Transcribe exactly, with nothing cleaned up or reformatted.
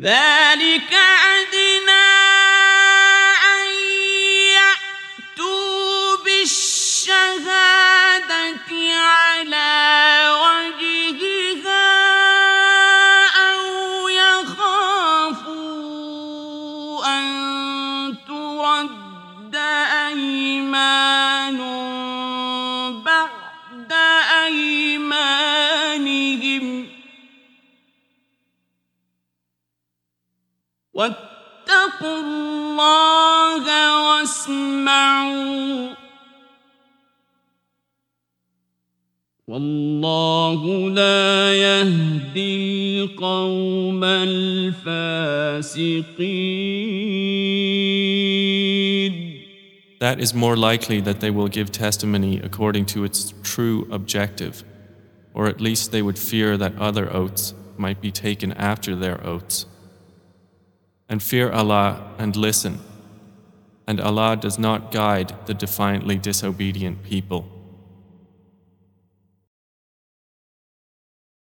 ذلك أدنى أن يأتوا بالشهادة على وجهها أو يخافوا أن ترد أيمان بعد أيمانهم واتقوا الله واسمعوا والله لا يهدي القوم الفاسقين. That is more likely that they will give testimony according to its true objective, or at least they would fear that other oaths might be taken after their oaths. And fear Allah and listen, and Allah does not guide the defiantly disobedient people.